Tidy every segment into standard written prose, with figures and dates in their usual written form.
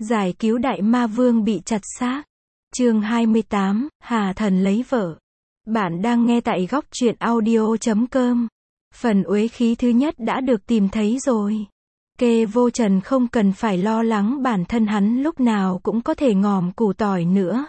Giải cứu đại ma vương bị chặt xác. Chương 28, Hà Thần lấy vợ. Bạn đang nghe tại góc truyện audio.com. Phần uế khí thứ nhất đã được tìm thấy rồi. Kê Vô Trần không cần phải lo lắng bản thân hắn lúc nào cũng có thể ngòm củ tỏi nữa.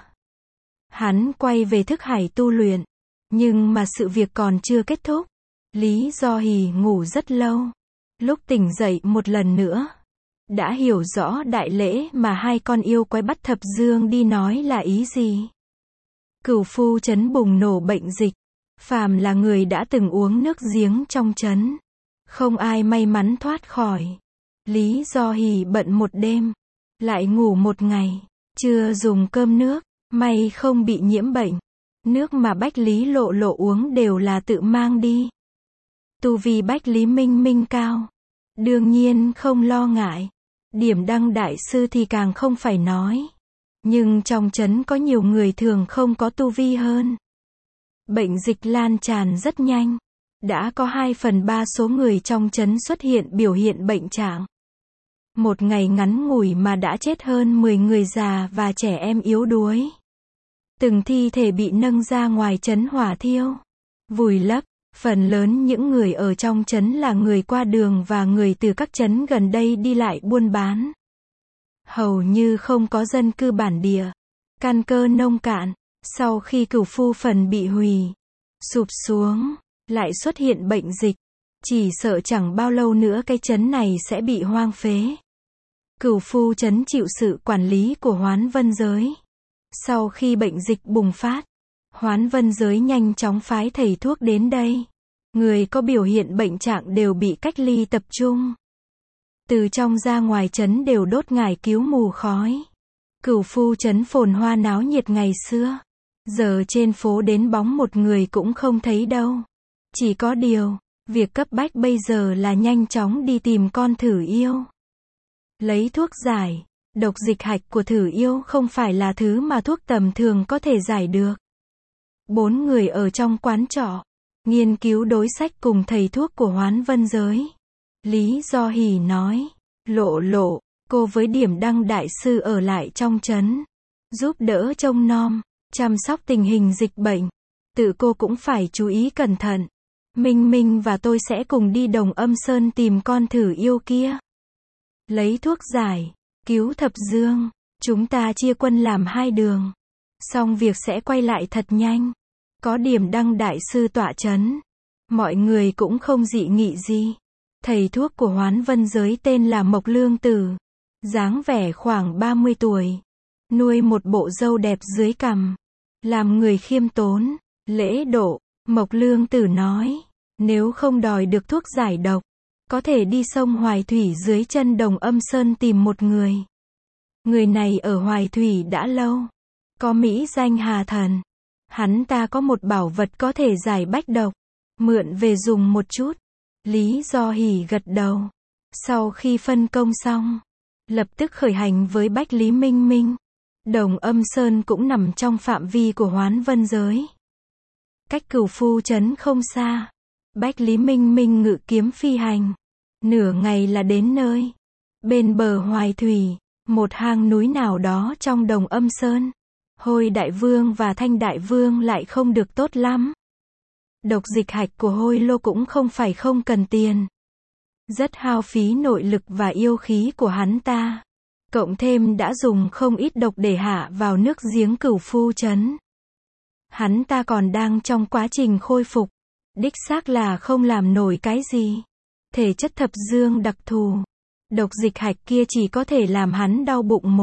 Hắn quay về thức hải tu luyện. Nhưng mà sự việc còn chưa kết thúc. Lý Do Hỷ ngủ rất lâu. Lúc tỉnh dậy một lần nữa, đã hiểu rõ đại lễ mà hai con yêu quái bắt Thập Dương đi nói là ý gì. Cửu Phu trấn bùng nổ bệnh dịch. Phàm là người đã từng uống nước giếng trong trấn, không ai may mắn thoát khỏi. Lý Do Hỷ bận một đêm, lại ngủ một ngày, chưa dùng cơm nước, may không bị nhiễm bệnh. Nước mà Bách Lý Lộ Lộ uống đều là tự mang đi. Tu vi Bách Lý Minh Minh cao, đương nhiên không lo ngại. Điểm Đăng đại sư thì càng không phải nói. Nhưng trong trấn có nhiều người thường không có tu vi hơn. Bệnh dịch lan tràn rất nhanh. Đã có 2/3 số người trong trấn xuất hiện biểu hiện bệnh trạng. Một ngày ngắn ngủi mà đã chết hơn 10 người già và trẻ em yếu đuối. Từng thi thể bị nâng ra ngoài trấn hỏa thiêu, vùi lấp. Phần lớn những người ở trong trấn là người qua đường và người từ các trấn gần đây đi lại buôn bán. Hầu như không có dân cư bản địa. Căn cơ nông cạn. Sau khi Cửu Phu phần bị hủy, sụp xuống, lại xuất hiện bệnh dịch. Chỉ sợ chẳng bao lâu nữa cái trấn này sẽ bị hoang phế. Cửu Phu trấn chịu sự quản lý của Hoán Vân Giới. Sau khi bệnh dịch bùng phát, Hoán Vân Giới nhanh chóng phái thầy thuốc đến đây. Người có biểu hiện bệnh trạng đều bị cách ly tập trung. Từ trong ra ngoài trấn đều đốt ngải cứu mù khói. Cửu Phu trấn phồn hoa náo nhiệt ngày xưa. Giờ trên phố đến bóng một người cũng không thấy đâu. Chỉ có điều, việc cấp bách bây giờ là nhanh chóng đi tìm con thử yêu. Lấy thuốc giải. Độc dịch hạch của thử yêu không phải là thứ mà thuốc tầm thường có thể giải được. 4 người ở trong quán trọ, nghiên cứu đối sách cùng thầy thuốc của Hoán Vân Giới. Lý Do Hỷ nói, Lộ Lộ, cô với Điểm Đăng đại sư ở lại trong trấn, giúp đỡ trông nom, chăm sóc tình hình dịch bệnh. Tự cô cũng phải chú ý cẩn thận. Minh Minh và tôi sẽ cùng đi Đồng Âm Sơn tìm con thử yêu kia. Lấy thuốc giải, cứu Thập Dương. Chúng ta chia quân làm 2 đường. Xong việc sẽ quay lại thật nhanh. Có Điểm Đăng đại sư tọa trấn, mọi người cũng không dị nghị gì. Thầy thuốc của Hoán Vân Giới tên là Mộc Lương Tử. Dáng vẻ khoảng 30 tuổi. Nuôi một bộ râu đẹp dưới cằm. Làm người khiêm tốn, lễ độ. Mộc Lương Tử nói, nếu không đòi được thuốc giải độc, có thể đi sông Hoài Thủy dưới chân Đồng Âm Sơn tìm một người. Người này ở Hoài Thủy đã lâu. Có mỹ danh Hà Thần. Hắn ta có một bảo vật có thể giải bách độc. Mượn về dùng một chút. Lý Do Hỷ gật đầu. Sau khi phân công xong, lập tức khởi hành với Bách Lý Minh Minh. Đồng Âm Sơn cũng nằm trong phạm vi của Hoán Vân Giới. Cách Cửu Phu trấn không xa. Bách Lý Minh Minh ngự kiếm phi hành. Nửa ngày là đến nơi. Bên bờ Hoài Thủy, một hang núi nào đó trong Đồng Âm Sơn. Hôi Đại Vương và Thanh Đại Vương lại không được tốt lắm. Độc dịch hạch của Hôi Lô cũng không phải không cần tiền. Rất hao phí nội lực và yêu khí của hắn ta. Cộng thêm đã dùng không ít độc để hạ vào nước giếng Cửu Phu trấn. Hắn ta còn đang trong quá trình khôi phục. Đích xác là không làm nổi cái gì. Thể chất Thập Dương đặc thù. Độc dịch hạch kia chỉ có thể làm hắn đau bụng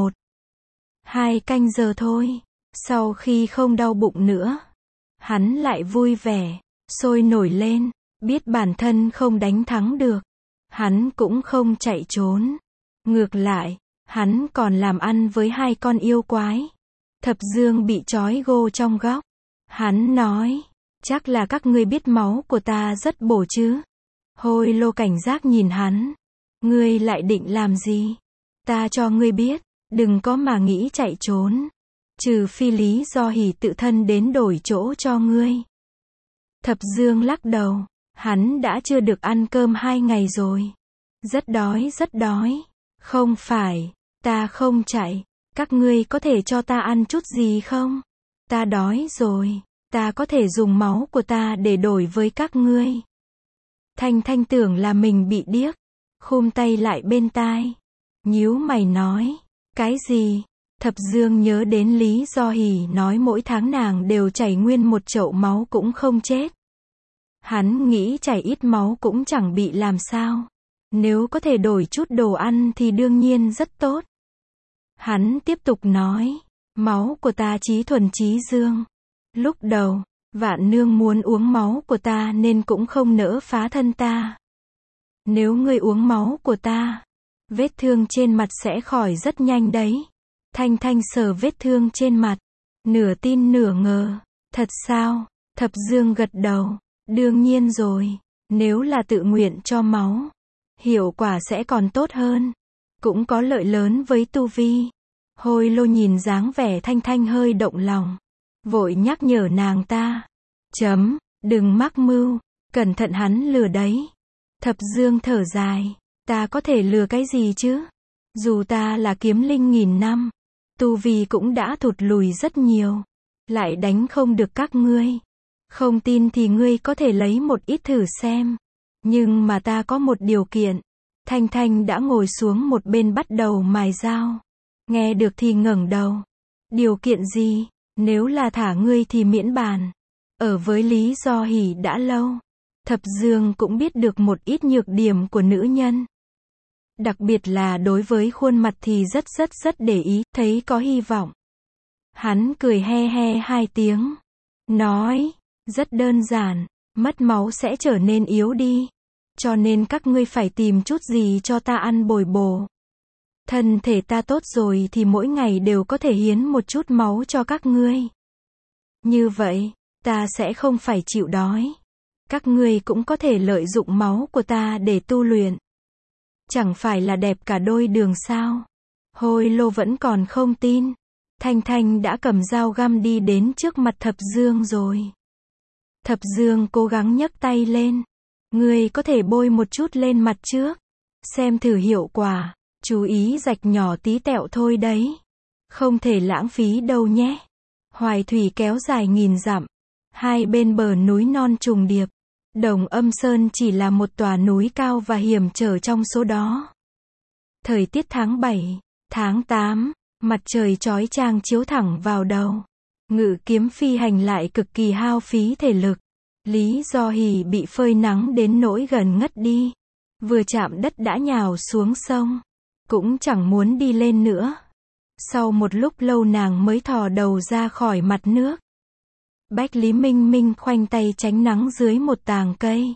1-2 canh giờ thôi. Sau khi không đau bụng nữa, hắn lại vui vẻ, sôi nổi lên, biết bản thân không đánh thắng được. Hắn cũng không chạy trốn. Ngược lại, hắn còn làm ăn với 2 con yêu quái. Thập Dương bị trói gô trong góc. Hắn nói, chắc là các ngươi biết máu của ta rất bổ chứ. Hôi Lô cảnh giác nhìn hắn. Ngươi lại định làm gì? Ta cho ngươi biết, đừng có mà nghĩ chạy trốn. Trừ phi Lý Do Hỷ tự thân đến đổi chỗ cho ngươi. Thập Dương lắc đầu. Hắn đã chưa được ăn cơm 2 ngày rồi. Rất đói rất đói. Không phải. Ta không chạy. Các ngươi có thể cho ta ăn chút gì không? Ta đói rồi. Ta có thể dùng máu của ta để đổi với các ngươi. Thanh Thanh tưởng là mình bị điếc. Khum tay lại bên tai. Nhíu mày nói. Cái gì? Thập Dương nhớ đến Lý Do Hỷ nói mỗi tháng nàng đều chảy nguyên một chậu máu cũng không chết. Hắn nghĩ chảy ít máu cũng chẳng bị làm sao. Nếu có thể đổi chút đồ ăn thì đương nhiên rất tốt. Hắn tiếp tục nói. Máu của ta chí thuần chí dương. Lúc đầu, Vạn Nương muốn uống máu của ta nên cũng không nỡ phá thân ta. Nếu ngươi uống máu của ta, vết thương trên mặt sẽ khỏi rất nhanh đấy. Thanh Thanh sờ vết thương trên mặt. Nửa tin nửa ngờ. Thật sao? Thập Dương gật đầu. Đương nhiên rồi. Nếu là tự nguyện cho máu, hiệu quả sẽ còn tốt hơn. Cũng có lợi lớn với tu vi. Hôi Lô nhìn dáng vẻ Thanh Thanh hơi động lòng. Vội nhắc nhở nàng ta. Đừng mắc mưu. Cẩn thận hắn lừa đấy. Thập Dương thở dài. Ta có thể lừa cái gì chứ? Dù ta là kiếm linh nghìn năm, tu vi cũng đã thụt lùi rất nhiều. Lại đánh không được các ngươi. Không tin thì ngươi có thể lấy một ít thử xem. Nhưng mà ta có một điều kiện. Thanh Thanh đã ngồi xuống một bên bắt đầu mài dao. Nghe được thì ngẩng đầu. Điều kiện gì? Nếu là thả ngươi thì miễn bàn. Ở với Lý Do Hỷ đã lâu. Thập Dương cũng biết được một ít nhược điểm của nữ nhân. Đặc biệt là đối với khuôn mặt thì rất để ý, thấy có hy vọng. Hắn cười he he hai tiếng. Nói, rất đơn giản, mất máu sẽ trở nên yếu đi. Cho nên các ngươi phải tìm chút gì cho ta ăn bồi bổ. Thân thể ta tốt rồi thì mỗi ngày đều có thể hiến một chút máu cho các ngươi. Như vậy, ta sẽ không phải chịu đói. Các ngươi cũng có thể lợi dụng máu của ta để tu luyện. Chẳng phải là đẹp cả đôi đường sao? Hôi Lô vẫn còn không tin. Thanh Thanh đã cầm dao găm đi đến trước mặt Thập Dương rồi. Thập Dương cố gắng nhấc tay lên. Ngươi có thể bôi một chút lên mặt trước. Xem thử hiệu quả. Chú ý rạch nhỏ tí tẹo thôi đấy. Không thể lãng phí đâu nhé. Hoài thủy kéo dài nghìn dặm. Hai bên bờ núi non trùng điệp. Đồng Âm Sơn chỉ là một tòa núi cao và hiểm trở trong số đó. Thời tiết tháng 7, tháng 8, mặt trời chói chang chiếu thẳng vào đầu. Ngự kiếm phi hành lại cực kỳ hao phí thể lực. Lý Do Hỷ bị phơi nắng đến nỗi gần ngất đi. Vừa chạm đất đã nhào xuống sông. Cũng chẳng muốn đi lên nữa. Sau một lúc lâu nàng mới thò đầu ra khỏi mặt nước. Bách Lý Minh Minh khoanh tay tránh nắng dưới một tàng cây.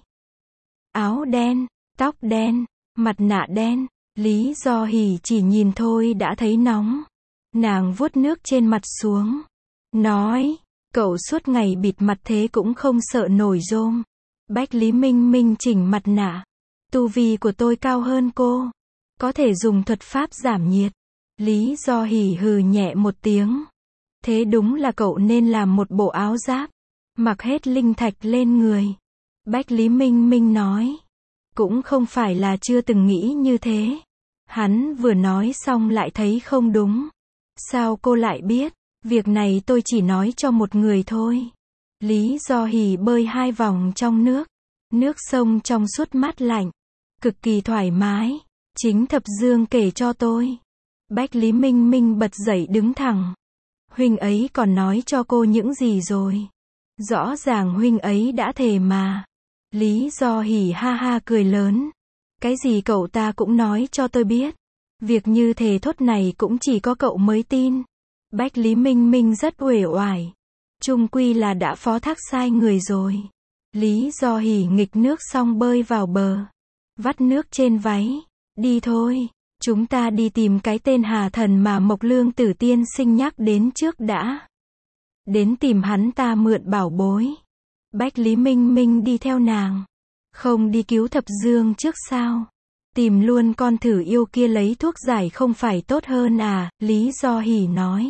Áo đen, tóc đen, mặt nạ đen. Lý Do Hỷ chỉ nhìn thôi đã thấy nóng. Nàng vuốt nước trên mặt xuống. Nói, cậu suốt ngày bịt mặt thế cũng không sợ nổi rôm. Bách Lý Minh Minh chỉnh mặt nạ. Tu vi của tôi cao hơn cô. Có thể dùng thuật pháp giảm nhiệt. Lý Do Hỷ hừ nhẹ một tiếng. Thế đúng là cậu nên làm một bộ áo giáp. Mặc hết linh thạch lên người. Bách Lý Minh Minh nói. Cũng không phải là chưa từng nghĩ như thế. Hắn vừa nói xong lại thấy không đúng. Sao cô lại biết? Việc này tôi chỉ nói cho một người thôi. Lý Do Hỷ bơi 2 vòng trong nước. Nước sông trong suốt mát lạnh. Cực kỳ thoải mái. Chính Thập Dương kể cho tôi. Bách Lý Minh Minh bật dậy đứng thẳng. Huynh ấy còn nói cho cô những gì rồi? Rõ ràng huynh ấy đã thề mà. Lý Do Hỷ ha ha cười lớn. Cái gì cậu ta cũng nói cho tôi biết. Việc như thề thốt này cũng chỉ có cậu mới tin. Bách Lý Minh Minh rất uể oải. Chung quy là đã phó thác sai người rồi. Lý Do Hỷ nghịch nước xong bơi vào bờ. Vắt nước trên váy. Đi thôi. Chúng ta đi tìm cái tên Hà Thần mà Mộc Lương Tử tiên sinh nhắc đến trước đã. Đến tìm hắn ta mượn bảo bối. Bách Lý Minh Minh đi theo nàng. Không đi cứu Thập Dương trước sao? Tìm luôn con thử yêu kia lấy thuốc giải không phải tốt hơn à? Lý Do Hỷ nói.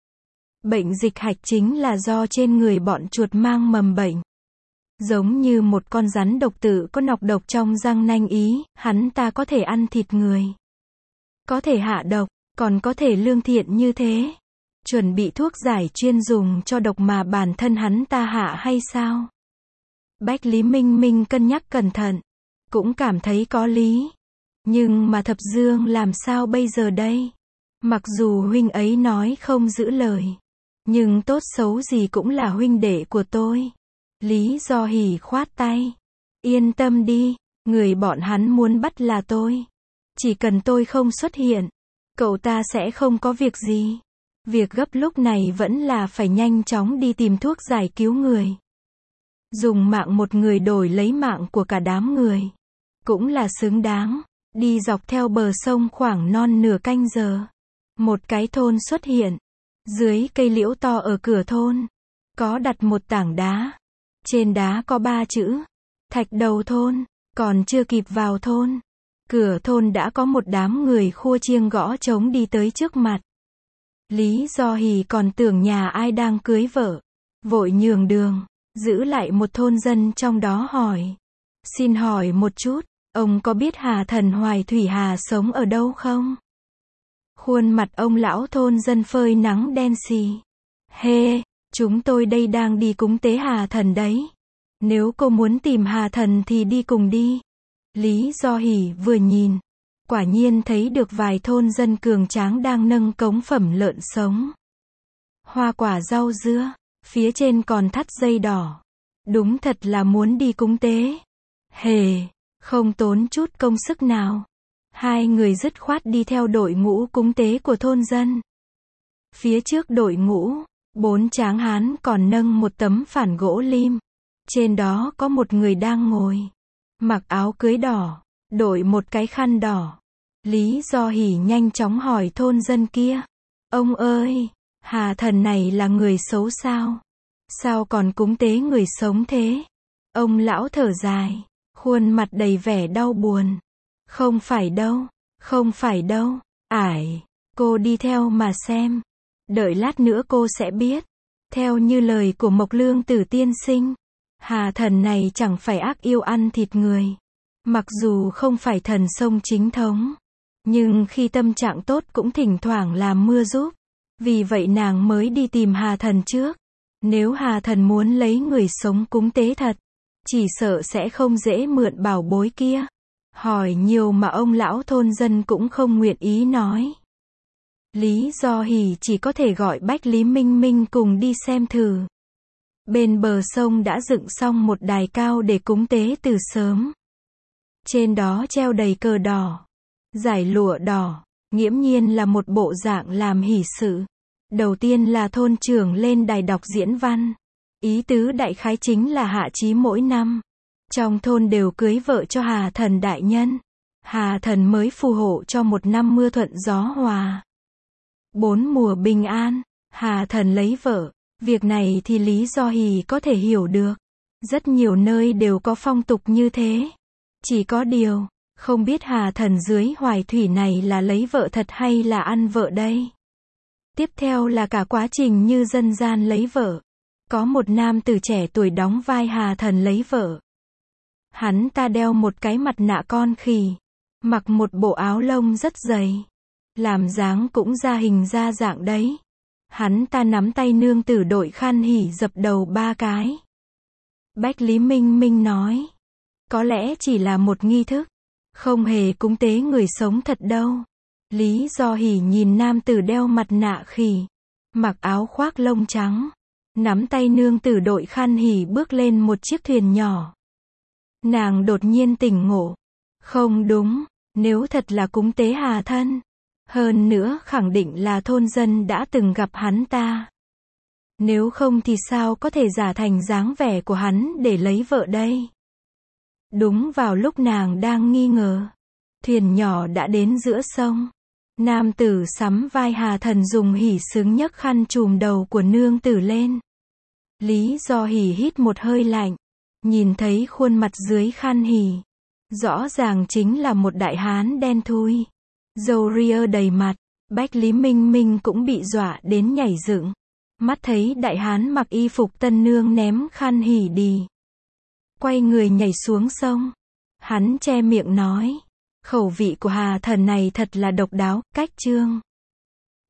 Bệnh dịch hạch chính là do trên người bọn chuột mang mầm bệnh. Giống như một con rắn độc tự có nọc độc trong răng nanh ý, hắn ta có thể ăn thịt người. Có thể hạ độc, Còn có thể lương thiện như thế. Chuẩn bị thuốc giải chuyên dùng cho độc mà bản thân hắn ta hạ hay sao? Bách Lý Minh Minh cân nhắc cẩn thận. Cũng cảm thấy có lý. Nhưng mà Thập Dương làm sao bây giờ đây? Mặc dù huynh ấy nói không giữ lời. Nhưng tốt xấu gì cũng là huynh đệ của tôi. Lý Do Hỷ khoát tay. Yên tâm đi, người bọn hắn muốn bắt là tôi. Chỉ cần tôi không xuất hiện, cậu ta sẽ không có việc gì. Việc gấp lúc này vẫn là phải nhanh chóng đi tìm thuốc giải cứu người. Dùng mạng một người đổi lấy mạng của cả đám người. Cũng là xứng đáng. Đi dọc theo bờ sông khoảng non nửa canh giờ. Một cái thôn xuất hiện. Dưới cây liễu to ở cửa thôn. Có đặt một tảng đá. Trên đá có 3 chữ. Thạch Đầu Thôn. Còn chưa kịp vào thôn. Cửa thôn đã có một đám người khua chiêng gõ trống đi tới trước mặt. Lý Do Hỷ còn tưởng nhà ai đang cưới vợ. Vội nhường đường. Giữ lại một thôn dân trong đó hỏi. Xin hỏi một chút. Ông có biết Hà Thần Hoài Thủy Hà sống ở đâu không? Khuôn mặt ông lão thôn dân phơi nắng đen xì. Hê, chúng tôi đây đang đi cúng tế Hà Thần đấy. Nếu cô muốn tìm Hà Thần thì đi cùng đi. Lý Do Hỷ vừa nhìn. Quả nhiên thấy được vài thôn dân cường tráng đang nâng cống phẩm lợn sống. Hoa quả rau dưa. Phía trên còn thắt dây đỏ. Đúng thật là muốn đi cúng tế. Hề, không tốn chút công sức nào. Hai người dứt khoát đi theo đội ngũ cúng tế của thôn dân. Phía trước đội ngũ, 4 tráng hán còn nâng một tấm phản gỗ lim. Trên đó có một người đang ngồi. Mặc áo cưới đỏ, đội một cái khăn đỏ. Lý Do Hỷ nhanh chóng hỏi thôn dân kia. Ông ơi, Hà Thần này là người xấu sao? Sao còn cúng tế người sống thế? Ông lão thở dài, khuôn mặt đầy vẻ đau buồn. Không phải đâu, không phải đâu. Ải, cô đi theo mà xem. Đợi lát nữa cô sẽ biết. Theo như lời của Mộc Lương Tử tiên sinh, Hà Thần này chẳng phải ác yêu ăn thịt người. Mặc dù không phải thần sông chính thống, nhưng khi tâm trạng tốt cũng thỉnh thoảng làm mưa giúp. Vì vậy nàng mới đi tìm Hà Thần trước. Nếu Hà Thần muốn lấy người sống cúng tế thật, chỉ sợ sẽ không dễ mượn bảo bối kia. Hỏi nhiều mà ông lão thôn dân cũng không nguyện ý nói. Lý Do Hỷ chỉ có thể gọi Bách Lý Minh Minh cùng đi xem thử. Bên bờ sông đã dựng xong một đài cao để cúng tế từ sớm. Trên đó treo đầy cờ đỏ, dải lụa đỏ, nghiễm nhiên là một bộ dạng làm hỷ sự. Đầu tiên là thôn trưởng lên đài đọc diễn văn. Ý tứ đại khái chính là hạ chí mỗi năm. Trong thôn đều cưới vợ cho Hà Thần đại nhân. Hà Thần mới phù hộ cho một năm mưa thuận gió hòa. 4 mùa bình an. Hà Thần lấy vợ. Việc này thì Lý Do Hỷ có thể hiểu được. Rất nhiều nơi đều có phong tục như thế. Chỉ có điều, không biết Hà Thần dưới Hoài Thủy này là lấy vợ thật hay là ăn vợ đây. Tiếp theo là cả quá trình như dân gian lấy vợ. Có một nam tử trẻ tuổi đóng vai Hà Thần lấy vợ. Hắn ta đeo một cái mặt nạ con khỉ. Mặc một bộ áo lông rất dày. Làm dáng cũng ra hình ra dạng đấy. Hắn ta nắm tay nương tử đội khăn hỉ dập đầu 3 cái. Bách Lý Minh Minh nói. Có lẽ chỉ là một nghi thức. Không hề cúng tế người sống thật đâu. Lý Do Hỷ nhìn nam tử đeo mặt nạ khỉ. Mặc áo khoác lông trắng. Nắm tay nương tử đội khăn hỉ bước lên một chiếc thuyền nhỏ. Nàng đột nhiên tỉnh ngộ. Không đúng, nếu thật là cúng tế Hà Thân. Hơn nữa khẳng định là thôn dân đã từng gặp hắn ta. Nếu không thì sao có thể giả thành dáng vẻ của hắn để lấy vợ đây? Đúng vào lúc nàng đang nghi ngờ, thuyền nhỏ đã đến giữa sông. Nam tử sắm vai Hà Thần dùng hỉ xứng nhấc khăn trùm đầu của nương tử lên. Lý Do Hỷ hít một hơi lạnh, nhìn thấy khuôn mặt dưới khăn hỉ. Rõ ràng chính là một đại hán đen thui. Râu ria đầy mặt. Bách Lý Minh Minh cũng bị dọa đến nhảy dựng. Mắt thấy đại hán mặc y phục tân nương ném khăn hỉ đi. Quay người nhảy xuống sông. Hắn che miệng nói. Khẩu vị của Hà Thần này thật là độc đáo, cách chương.